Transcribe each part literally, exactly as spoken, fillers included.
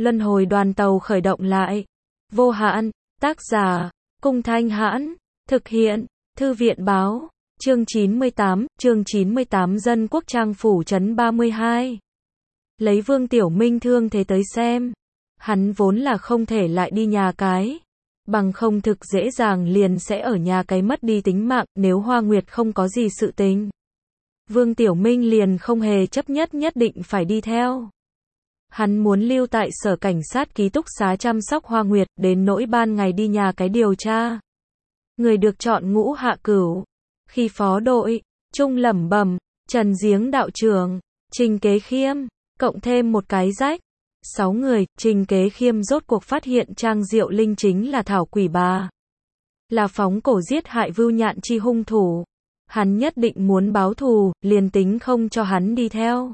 Luân hồi đoàn tàu khởi động lại. Vô hạn, tác giả, Cung Thanh Hãn, thực hiện, Thư viện báo, chương chín mươi tám, chương chín mươi tám Dân Quốc Trang Phủ Trấn ba mươi hai. Lấy Vương Tiểu Minh thương thế tới xem. Hắn vốn là không thể lại đi nhà cái. Bằng không thực dễ dàng liền sẽ ở nhà cái mất đi tính mạng nếu Hoa Nguyệt không có gì sự tình. Vương Tiểu Minh liền không hề chấp nhất nhất định phải đi theo. Hắn muốn lưu tại sở cảnh sát ký túc xá chăm sóc Hoa Nguyệt, đến nỗi ban ngày đi nhà cái điều tra. Người được chọn Ngũ Hạ Cửu, khi phó đội, Trung lẩm bẩm, Trần Giếng đạo trưởng, Trình Kế Khiêm, cộng thêm một cái rách. Sáu người, Trình Kế Khiêm rốt cuộc phát hiện Trang Diệu Linh chính là thảo quỷ bà. Là phóng cổ giết hại Vưu Nhạn Chi hung thủ. Hắn nhất định muốn báo thù, liền tính không cho hắn đi theo.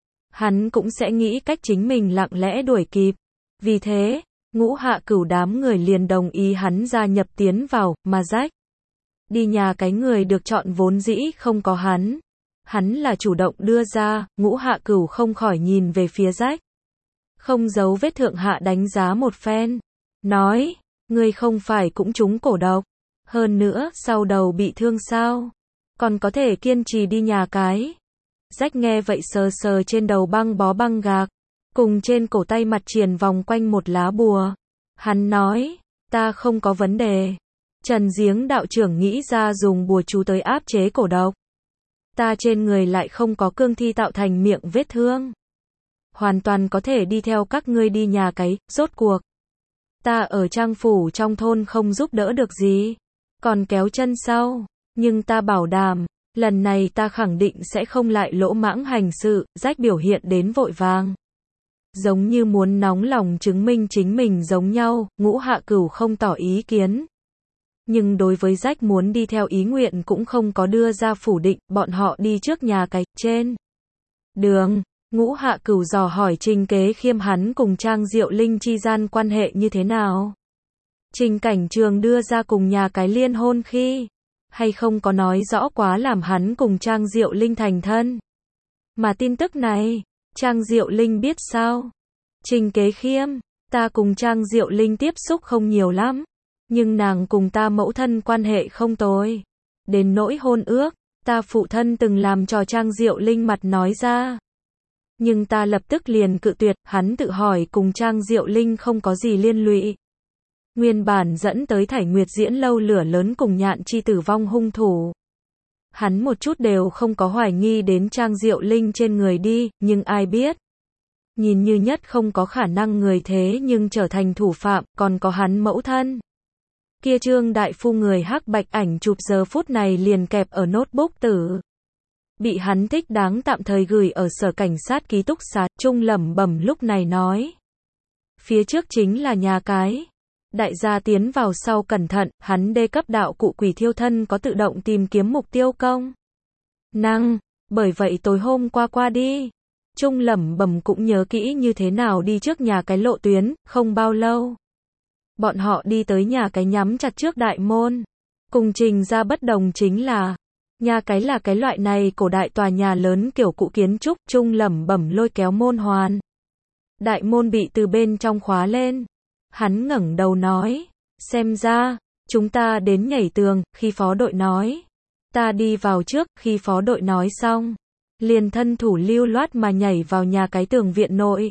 Hắn cũng sẽ nghĩ cách chính mình lặng lẽ đuổi kịp. Vì thế, Ngũ Hạ Cửu đám người liền đồng ý hắn gia nhập tiến vào, mà rách. Đi nhà cái người được chọn vốn dĩ không có hắn. Hắn là chủ động đưa ra, Ngũ Hạ Cửu không khỏi nhìn về phía rách. Không giấu vết thượng hạ đánh giá một phen. Nói, ngươi không phải cũng trúng cổ độc. Hơn nữa, sau đầu bị thương sao? Còn có thể kiên trì đi nhà cái. Rách nghe vậy sờ sờ trên đầu băng bó băng gạc. Cùng trên cổ tay mặt triền vòng quanh một lá bùa. Hắn nói, ta không có vấn đề. Trần Giếng đạo trưởng nghĩ ra dùng bùa chú tới áp chế cổ độc. Ta trên người lại không có cương thi tạo thành miệng vết thương. Hoàn toàn có thể đi theo các ngươi đi nhà cái, rốt cuộc. Ta ở Trang Phủ trong thôn không giúp đỡ được gì. Còn kéo chân sau. Nhưng ta bảo đảm, lần này ta khẳng định sẽ không lại lỗ mãng hành sự, rách biểu hiện đến vội vàng. Giống như muốn nóng lòng chứng minh chính mình giống nhau, Ngũ Hạ Cửu không tỏ ý kiến. Nhưng đối với rách muốn đi theo ý nguyện cũng không có đưa ra phủ định, bọn họ đi trước nhà cái, trên đường, Ngũ Hạ Cửu dò hỏi Trình Kế Khiêm hắn cùng Trang Diệu Linh chi gian quan hệ như thế nào. Trình Cảnh Trường đưa ra cùng nhà cái liên hôn khi, hay không có nói rõ quá làm hắn cùng Trang Diệu Linh thành thân. Mà tin tức này, Trang Diệu Linh biết sao? Trình Kế Khiêm, ta cùng Trang Diệu Linh tiếp xúc không nhiều lắm. Nhưng nàng cùng ta mẫu thân quan hệ không tồi. Đến nỗi hôn ước, ta phụ thân từng làm cho Trang Diệu Linh mặt nói ra. Nhưng ta lập tức liền cự tuyệt, hắn tự hỏi cùng Trang Diệu Linh không có gì liên lụy. Nguyên bản dẫn tới Thải Nguyệt diễn lâu lửa lớn cùng Nhạn Chi tử vong hung thủ. Hắn một chút đều không có hoài nghi đến Trang Diệu Linh trên người đi, nhưng ai biết. Nhìn như nhất không có khả năng người thế nhưng trở thành thủ phạm, còn có hắn mẫu thân. Kia Trương đại phu người hắc bạch ảnh chụp giờ phút này liền kẹp ở notebook tử. Bị hắn thích đáng tạm thời gửi ở sở cảnh sát ký túc xá, Trung lẩm bẩm lúc này nói. Phía trước chính là nhà cái. Đại gia tiến vào sau cẩn thận, hắn đê cấp đạo cụ quỷ thiêu thân có tự động tìm kiếm mục tiêu công năng, bởi vậy tối hôm qua qua đi. Trung lẩm bẩm cũng nhớ kỹ như thế nào đi trước nhà cái lộ tuyến, không bao lâu. Bọn họ đi tới nhà cái nhắm chặt trước đại môn. Cùng Trình ra bất đồng chính là, nhà cái là cái loại này cổ đại tòa nhà lớn kiểu cụ kiến trúc, Trung lẩm bẩm lôi kéo môn hoàn. Đại môn bị từ bên trong khóa lên. Hắn ngẩng đầu nói, xem ra, chúng ta đến nhảy tường, khi phó đội nói. Ta đi vào trước, khi phó đội nói xong. Liền thân thủ lưu loát mà nhảy vào nhà cái tường viện nội.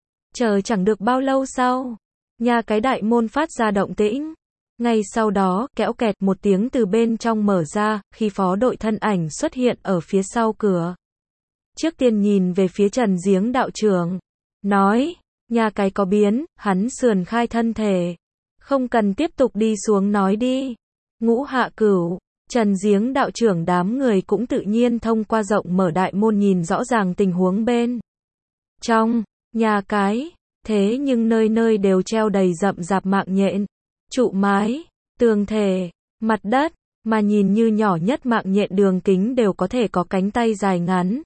Chờ chẳng được bao lâu sau. Nhà cái đại môn phát ra động tĩnh. Ngay sau đó, kẽo kẹt một tiếng từ bên trong mở ra, khi phó đội thân ảnh xuất hiện ở phía sau cửa. Trước tiên nhìn về phía Trần Giếng đạo trưởng. Nói, nhà cái có biến, hắn sườn khai thân thể. Không cần tiếp tục đi xuống nói đi. Ngũ Hạ Cửu, Trần Giếng đạo trưởng đám người cũng tự nhiên thông qua rộng mở đại môn nhìn rõ ràng tình huống bên trong nhà cái. Thế nhưng nơi nơi đều treo đầy rậm rạp mạng nhện, trụ mái, tường thể, mặt đất, mà nhìn như nhỏ nhất mạng nhện đường kính đều có thể có cánh tay dài ngắn.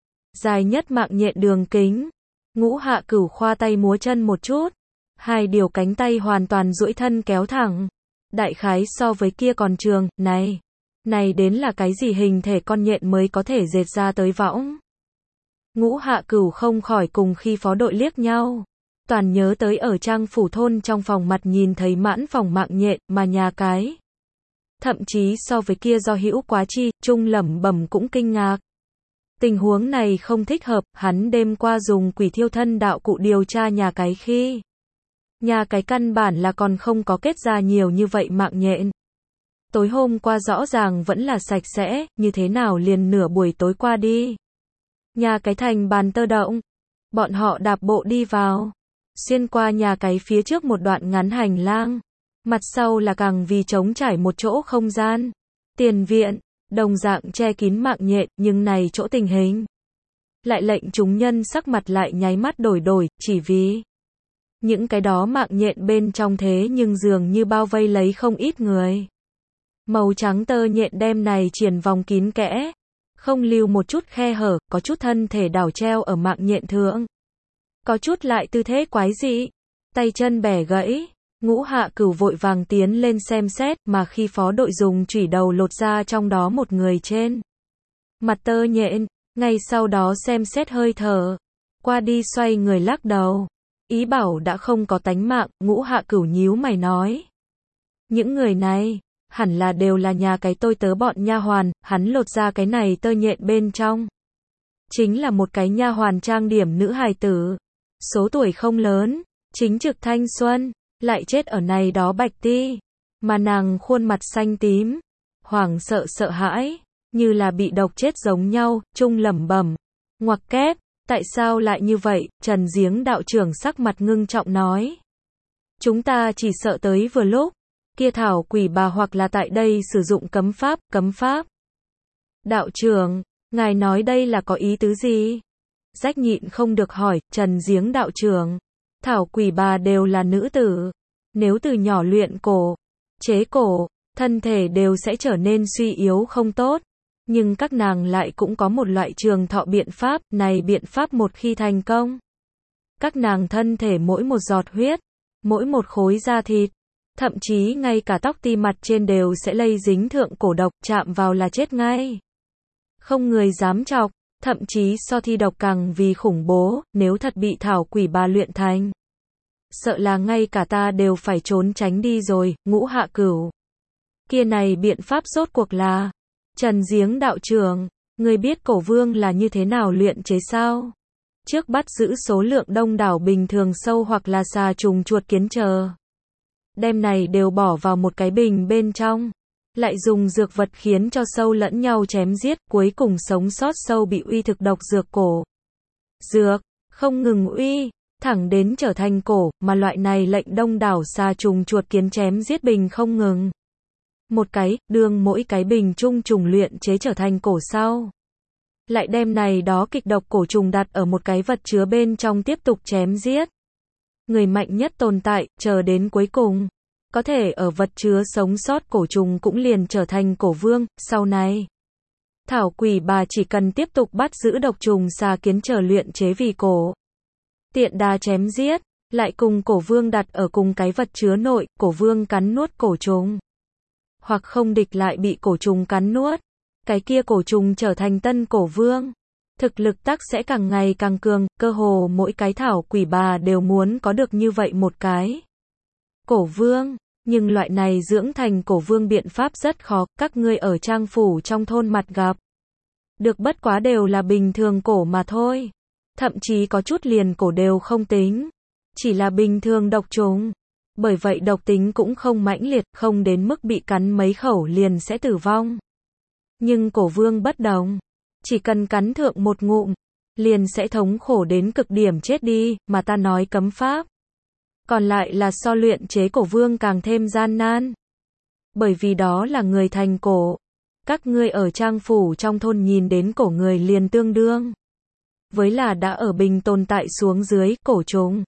Dài nhất mạng nhện đường kính, Ngũ Hạ Cửu khoa tay múa chân một chút, hai điều cánh tay hoàn toàn duỗi thân kéo thẳng. Đại khái so với kia còn trường, này, này đến là cái gì hình thể con nhện mới có thể dệt ra tới võng. Ngũ Hạ Cửu không khỏi cùng khi phó đội liếc nhau. Toàn nhớ tới ở Trang Phủ thôn trong phòng mặt nhìn thấy mãn phòng mạng nhện mà nhà cái. Thậm chí so với kia do Hữu Quá Chi, Trung lẩm bẩm cũng kinh ngạc. Tình huống này không thích hợp, hắn đêm qua dùng quỷ thiêu thân đạo cụ điều tra nhà cái khi. Nhà cái căn bản là còn không có kết ra nhiều như vậy mạng nhện. Tối hôm qua rõ ràng vẫn là sạch sẽ, như thế nào liền nửa buổi tối qua đi. Nhà cái thành bàn tơ động. Bọn họ đạp bộ đi vào. Xuyên qua nhà cái phía trước một đoạn ngắn hành lang. Mặt sau là càng vì trống trải một chỗ không gian. Tiền viện, đồng dạng che kín mạng nhện, nhưng này chỗ tình hình. Lại lệnh chúng nhân sắc mặt lại nháy mắt đổi đổi, chỉ vì. Những cái đó mạng nhện bên trong thế nhưng dường như bao vây lấy không ít người. Màu trắng tơ nhện đem này triền vòng kín kẽ. Không lưu một chút khe hở, có chút thân thể đảo treo ở mạng nhện thượng. Có chút lại tư thế quái dị. Tay chân bẻ gãy. Ngũ Hạ Cửu vội vàng tiến lên xem xét, mà khi phó đội dùng chủy đầu lột ra trong đó một người trên mặt tơ nhện, ngay sau đó xem xét hơi thở, qua đi xoay người lắc đầu, ý bảo đã không có tánh mạng. Ngũ Hạ Cửu nhíu mày nói, những người này hẳn là đều là nhà cái tôi tớ bọn nha hoàn. Hắn lột ra cái này tơ nhện bên trong chính là một cái nha hoàn trang điểm nữ hài tử, số tuổi không lớn, chính trực thanh xuân, lại chết ở này đó bạch ti, mà nàng khuôn mặt xanh tím, hoảng sợ sợ hãi, như là bị độc chết giống nhau. Trung lẩm bẩm, ngoặc kép, tại sao lại như vậy? Trần Giếng đạo trưởng sắc mặt ngưng trọng nói, chúng ta chỉ sợ tới vừa lúc, kia thảo quỷ bà hoặc là tại đây sử dụng cấm pháp, cấm pháp. Đạo trưởng, ngài nói đây là có ý tứ gì? Rách nhịn không được hỏi. Trần Giếng đạo trưởng, thảo quỷ bà đều là nữ tử, nếu từ nhỏ luyện cổ, chế cổ, thân thể đều sẽ trở nên suy yếu không tốt, nhưng các nàng lại cũng có một loại trường thọ biện pháp, này biện pháp một khi thành công, các nàng thân thể mỗi một giọt huyết, mỗi một khối da thịt, thậm chí ngay cả tóc ti mặt trên đều sẽ lây dính thượng cổ độc, chạm vào là chết ngay. Không người dám chọc, thậm chí so thi độc càng vì khủng bố, nếu thật bị thảo quỷ bà luyện thành. Sợ là ngay cả ta đều phải trốn tránh đi rồi. Ngũ Hạ Cửu, kia này biện pháp rốt cuộc là? Trần Giếng đạo trưởng, người biết cổ vương là như thế nào luyện chế sao? Trước bắt giữ số lượng đông đảo bình thường sâu hoặc là xà trùng chuột kiến chờ. Đem này đều bỏ vào một cái bình bên trong. Lại dùng dược vật khiến cho sâu lẫn nhau chém giết, cuối cùng sống sót sâu bị uy thực độc dược cổ. Dược, không ngừng uy, thẳng đến trở thành cổ, mà loại này lệnh đông đảo xà trùng chuột kiến chém giết bình không ngừng. Một cái, đương mỗi cái bình chung trùng luyện chế trở thành cổ sau. Lại đem này đó kịch độc cổ trùng đặt ở một cái vật chứa bên trong tiếp tục chém giết. Người mạnh nhất tồn tại, chờ đến cuối cùng. Có thể ở vật chứa sống sót cổ trùng cũng liền trở thành cổ vương. Sau này, thảo quỷ bà chỉ cần tiếp tục bắt giữ độc trùng xà kiến chờ luyện chế vì cổ. Tiện đà chém giết, lại cùng cổ vương đặt ở cùng cái vật chứa nội, cổ vương cắn nuốt cổ trùng. Hoặc không địch lại bị cổ trùng cắn nuốt. Cái kia cổ trùng trở thành tân cổ vương. Thực lực tắc sẽ càng ngày càng cường, cơ hồ mỗi cái thảo quỷ bà đều muốn có được như vậy một cái cổ vương. Nhưng loại này dưỡng thành cổ vương biện pháp rất khó, các ngươi ở Trang Phủ trong thôn mặt gặp. Được bất quá đều là bình thường cổ mà thôi. Thậm chí có chút liền cổ đều không tính. Chỉ là bình thường độc trùng. Bởi vậy độc tính cũng không mãnh liệt, không đến mức bị cắn mấy khẩu liền sẽ tử vong. Nhưng cổ vương bất đồng. Chỉ cần cắn thượng một ngụm, liền sẽ thống khổ đến cực điểm chết đi, mà ta nói cấm pháp. Còn lại là so luyện chế cổ vương càng thêm gian nan. Bởi vì đó là người thành cổ. Các ngươi ở Trang Phủ trong thôn nhìn đến cổ người liền tương đương với là đã ở bình tồn tại xuống dưới cổ trùng.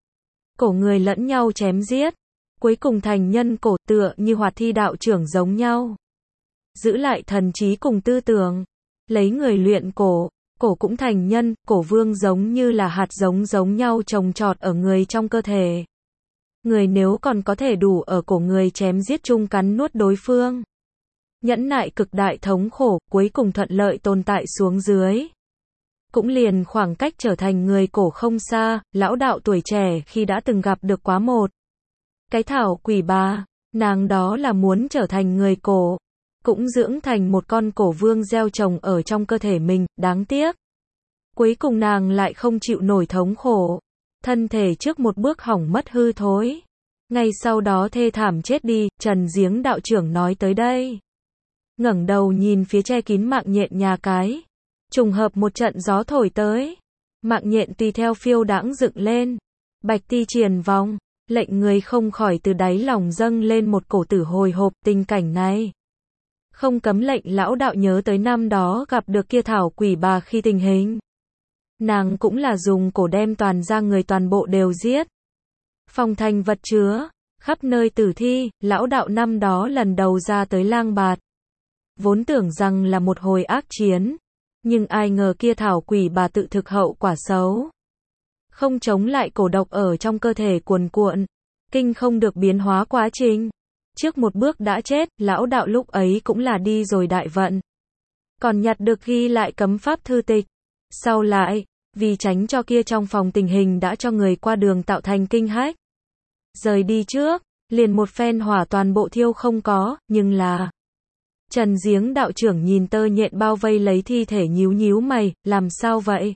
Cổ người lẫn nhau chém giết, cuối cùng thành nhân cổ, tựa như Hoạt Thi đạo trưởng giống nhau. Giữ lại thần trí cùng tư tưởng, lấy người luyện cổ, cổ cũng thành nhân, cổ vương giống như là hạt giống giống nhau trồng trọt ở người trong cơ thể. Người nếu còn có thể đủ ở cổ người chém giết chung cắn nuốt đối phương, nhẫn nại cực đại thống khổ, cuối cùng thuận lợi tồn tại xuống dưới. cũng liền khoảng cách trở thành người cổ không xa, lão đạo tuổi trẻ khi đã từng gặp được quá một cái thảo quỷ bà, nàng đó là muốn trở thành người cổ, cũng dưỡng thành một con cổ vương gieo trồng ở trong cơ thể mình, đáng tiếc. Cuối cùng nàng lại không chịu nổi thống khổ, thân thể trước một bước hỏng mất hư thối. Ngay sau đó thê thảm chết đi, Trần Giếng đạo trưởng nói tới đây. Ngẩng đầu nhìn phía che kín mạng nhện nhà cái. Trùng hợp một trận gió thổi tới. Mạng nhện tùy theo phiêu đãng dựng lên. Bạch ti triền vòng, lệnh người không khỏi từ đáy lòng dâng lên một cổ tử hồi hộp tình cảnh này. Không cấm lệnh lão đạo nhớ tới năm đó gặp được kia thảo quỷ bà khi tình hình. Nàng cũng là dùng cổ đem toàn ra người toàn bộ đều giết. Phòng thành vật chứa, khắp nơi tử thi, lão đạo năm đó lần đầu ra tới lang bạt. Vốn tưởng rằng là một hồi ác chiến, nhưng ai ngờ kia thảo quỷ bà tự thực hậu quả xấu. Không chống lại cổ độc ở trong cơ thể cuồn cuộn, kinh không được biến hóa quá trình. Trước một bước đã chết, lão đạo lúc ấy cũng là đi rồi đại vận. Còn nhặt được ghi lại cấm pháp thư tịch. Sau lại, vì tránh cho kia trong phòng tình hình đã cho người qua đường tạo thành kinh hách. Rời đi trước, liền một phen hỏa toàn bộ thiêu không có, nhưng là... Trần Giếng đạo trưởng nhìn tơ nhện bao vây lấy thi thể nhíu nhíu mày, làm sao vậy?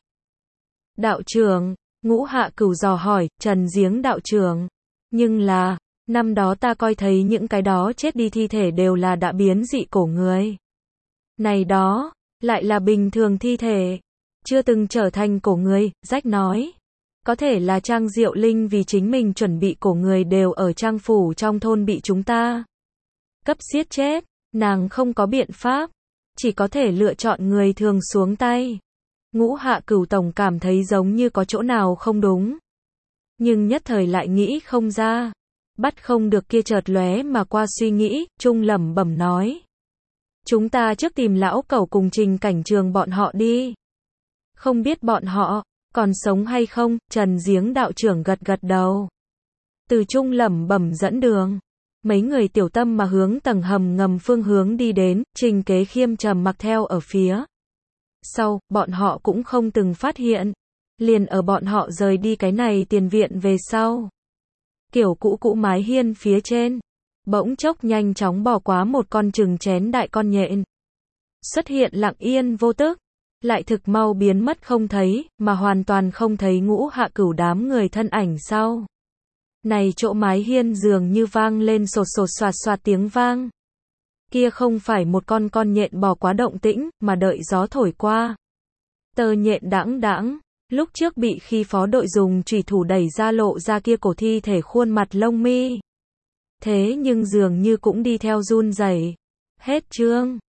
Đạo trưởng, Ngũ Hạ Cửu dò hỏi, Trần Giếng đạo trưởng. Nhưng là, năm đó ta coi thấy những cái đó chết đi thi thể đều là đã biến dị cổ người. Này đó, lại là bình thường thi thể. Chưa từng trở thành cổ người, rách nói. Có thể là Trang Diệu Linh vì chính mình chuẩn bị cổ người đều ở Trang phủ trong thôn bị chúng ta cấp giết chết, nàng không có biện pháp, chỉ có thể lựa chọn người thường xuống tay. Ngũ Hạ Cửu tổng cảm thấy giống như có chỗ nào không đúng, nhưng nhất thời lại nghĩ không ra, bắt không được kia chợt lóe mà qua suy nghĩ, trung lẩm bẩm nói: chúng ta trước tìm lão cẩu cùng Trình Cảnh Trường bọn họ đi. Không biết bọn họ còn sống hay không? Trần Giếng đạo trưởng gật gật đầu. Từ trung lẩm bẩm dẫn đường, mấy người tiểu tâm mà hướng tầng hầm ngầm phương hướng đi đến, Trình Kế Khiêm trầm mặc theo ở phía sau, bọn họ cũng không từng phát hiện. Liền ở bọn họ rời đi cái này tiền viện về sau, kiểu cũ cũ mái hiên phía trên, bỗng chốc nhanh chóng bò quá một con chừng chén đại con nhện. Xuất hiện lặng yên vô tức, lại thực mau biến mất không thấy, mà hoàn toàn không thấy Ngũ Hạ Cửu đám người thân ảnh sau. Này chỗ mái hiên dường như vang lên sột sột soạt soạt tiếng vang. Kia không phải một con con nhện bò quá động tĩnh, mà đợi gió thổi qua. Tơ nhện đãng đãng, lúc trước bị khi phó đội dùng chùy thủ đẩy ra lộ ra kia cổ thi thể khuôn mặt lông mi. Thế nhưng dường như cũng đi theo run rẩy. Hết chương.